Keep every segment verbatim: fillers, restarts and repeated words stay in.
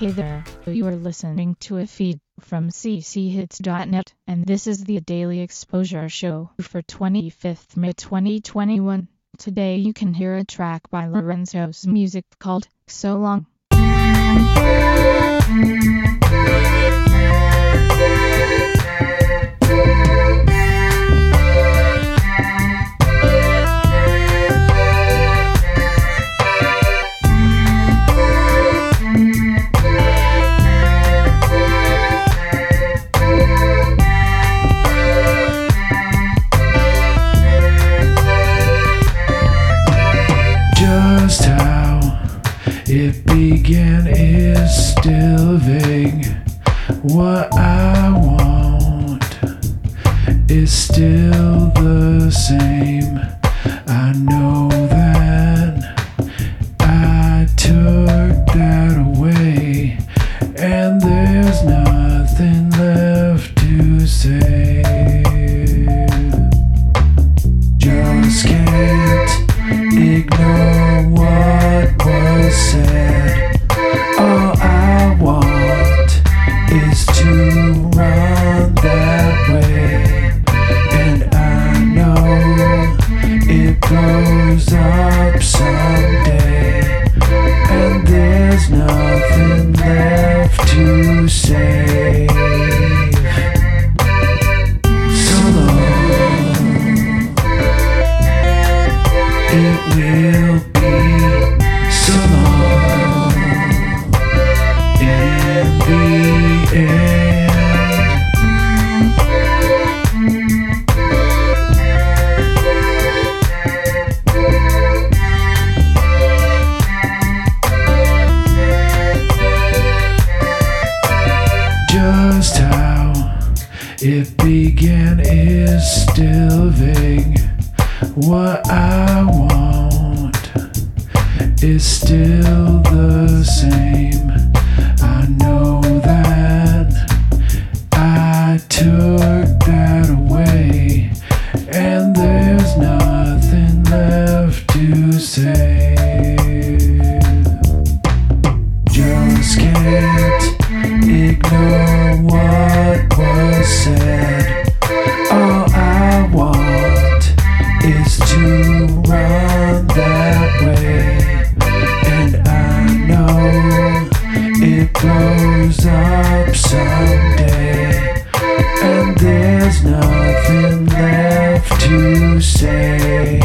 Hey there, you are listening to a feed from c c hits dot net, and this is the Daily Exposure Show for twenty-fifth May twenty twenty-one. Today you can hear a track by Lorenzo's Music called So Long. Just how it began is still vague. What I want is still the same. I know that I took that away, and there's nothing left to say. Just can't ignore what was said. All I want is to run that way, and I know it blows up someday, and there's nothing left to say. So long, it will be so long in the end. Just how it began is still vague. What I want is still the same. I know that I took that away, and there's nothing left to say. Just can't ignore what was said. All I want is to run that way, and I know it blows up someday, and there's nothing left to say.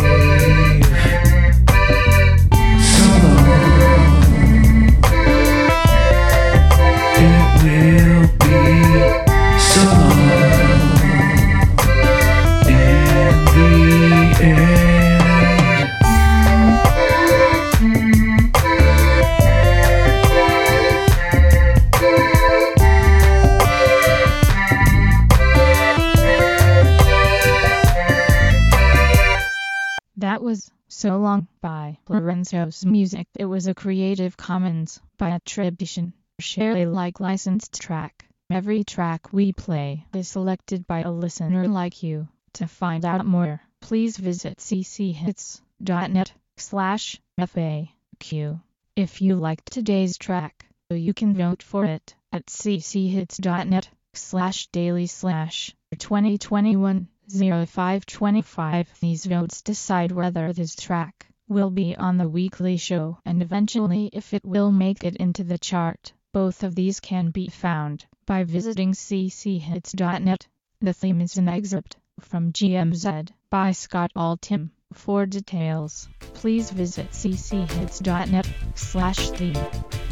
So long, it will be so long in the end. That was So Long by Lorenzo's Music. It was a Creative Commons by attribution, share Alike licensed track. Every track we play is selected by a listener like you. To find out more, please visit c c hits dot net slash F A Q. If you liked today's track, you can vote for it at c c hits dot net slash daily slash twenty twenty-one oh five twenty-five. These votes decide whether this track will be on the weekly show and eventually if it will make it into the chart. Both of these can be found by visiting c c hits dot net. The theme is an excerpt from G M Z by Scott Altham. For details, please visit c c hits dot net slash theme.